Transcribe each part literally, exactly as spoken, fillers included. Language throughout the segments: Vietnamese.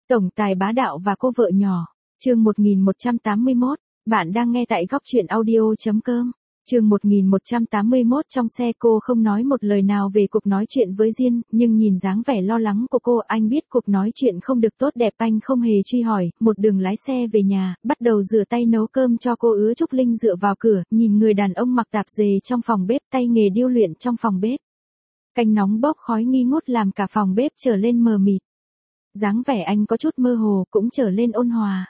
Tổng tài bá đạo và cô vợ nhỏ. Chương một nghìn một trăm tám mươi mốt. Bạn đang nghe tại góc truyện audio chấm com. Chương một nghìn một trăm tám mươi mốt. Trong xe cô không nói một lời nào về cuộc nói chuyện với Diên, nhưng nhìn dáng vẻ lo lắng của cô, anh biết cuộc nói chuyện không được tốt đẹp. Anh không hề truy hỏi, một đường lái xe về nhà, bắt đầu rửa tay nấu cơm cho cô. Ứa Trúc Linh dựa vào cửa, nhìn người đàn ông mặc tạp dề trong phòng bếp, tay nghề điêu luyện trong phòng bếp. Canh nóng bốc khói nghi ngút làm cả phòng bếp trở lên mờ mịt. Dáng vẻ anh có chút mơ hồ cũng trở lên ôn hòa.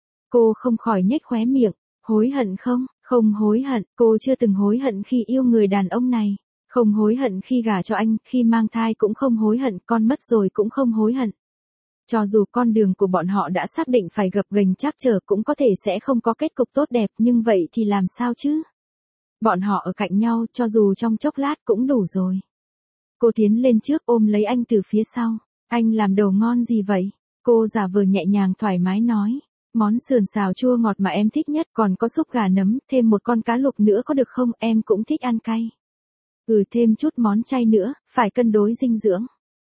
Cô không khỏi nhếch khóe miệng. Hối hận không? Không hối hận, cô chưa từng hối hận khi yêu người đàn ông này. Không hối hận khi gả cho anh, khi mang thai cũng không hối hận, con mất rồi cũng không hối hận. Cho dù con đường của bọn họ đã xác định phải gập ghềnh trắc trở, cũng có thể sẽ không có kết cục tốt đẹp, nhưng vậy thì làm sao chứ? Bọn họ ở cạnh nhau, cho dù trong chốc lát cũng đủ rồi. Cô tiến lên trước ôm lấy anh từ phía sau. Anh làm đồ ngon gì vậy? Cô giả vờ nhẹ nhàng thoải mái nói. Món sườn xào chua ngọt mà em thích nhất, còn có súp gà nấm, thêm một con cá lục nữa có được không, em cũng thích ăn cay. Ừ, thêm chút món chay nữa, phải cân đối dinh dưỡng.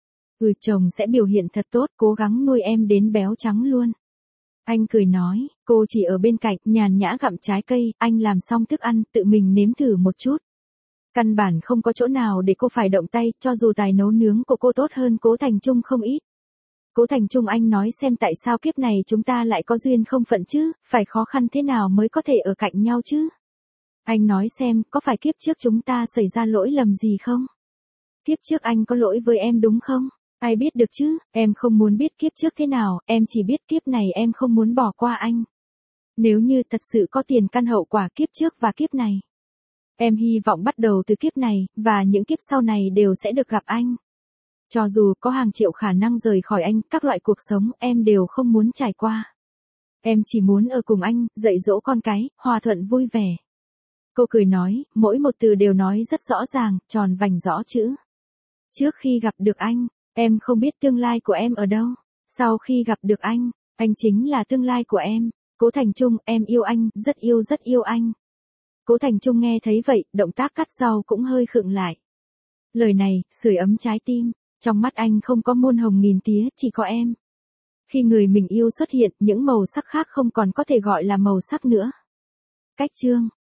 Ừ, chồng sẽ biểu hiện thật tốt, cố gắng nuôi em đến béo trắng luôn. Anh cười nói, cô chỉ ở bên cạnh, nhàn nhã gặm trái cây, anh làm xong thức ăn, tự mình nếm thử một chút. Căn bản không có chỗ nào để cô phải động tay, cho dù tài nấu nướng của cô tốt hơn Cố Thành Trung không ít. Cố Thành Trung, anh nói xem tại sao kiếp này chúng ta lại có duyên không phận chứ, phải khó khăn thế nào mới có thể ở cạnh nhau chứ? Anh nói xem, có phải kiếp trước chúng ta xảy ra lỗi lầm gì không? Kiếp trước anh có lỗi với em đúng không? Ai biết được chứ, em không muốn biết kiếp trước thế nào, em chỉ biết kiếp này em không muốn bỏ qua anh. Nếu như thật sự có tiền căn hậu quả kiếp trước và kiếp này, em hy vọng bắt đầu từ kiếp này, và những kiếp sau này đều sẽ được gặp anh. Cho dù có hàng triệu khả năng rời khỏi anh, các loại cuộc sống em đều không muốn trải qua. Em chỉ muốn ở cùng anh, dạy dỗ con cái, hòa thuận vui vẻ. Cô cười nói, mỗi một từ đều nói rất rõ ràng, tròn vành rõ chữ. Trước khi gặp được anh, em không biết tương lai của em ở đâu. Sau khi gặp được anh, anh chính là tương lai của em. Cố Thành Trung, em yêu anh, rất yêu rất yêu anh. Cố Thành Trung nghe thấy vậy, động tác cắt rau cũng hơi khựng lại. Lời này, sưởi ấm trái tim. Trong mắt anh không có muôn hồng nghìn tía, chỉ có em. Khi người mình yêu xuất hiện, những màu sắc khác không còn có thể gọi là màu sắc nữa. Cách chương.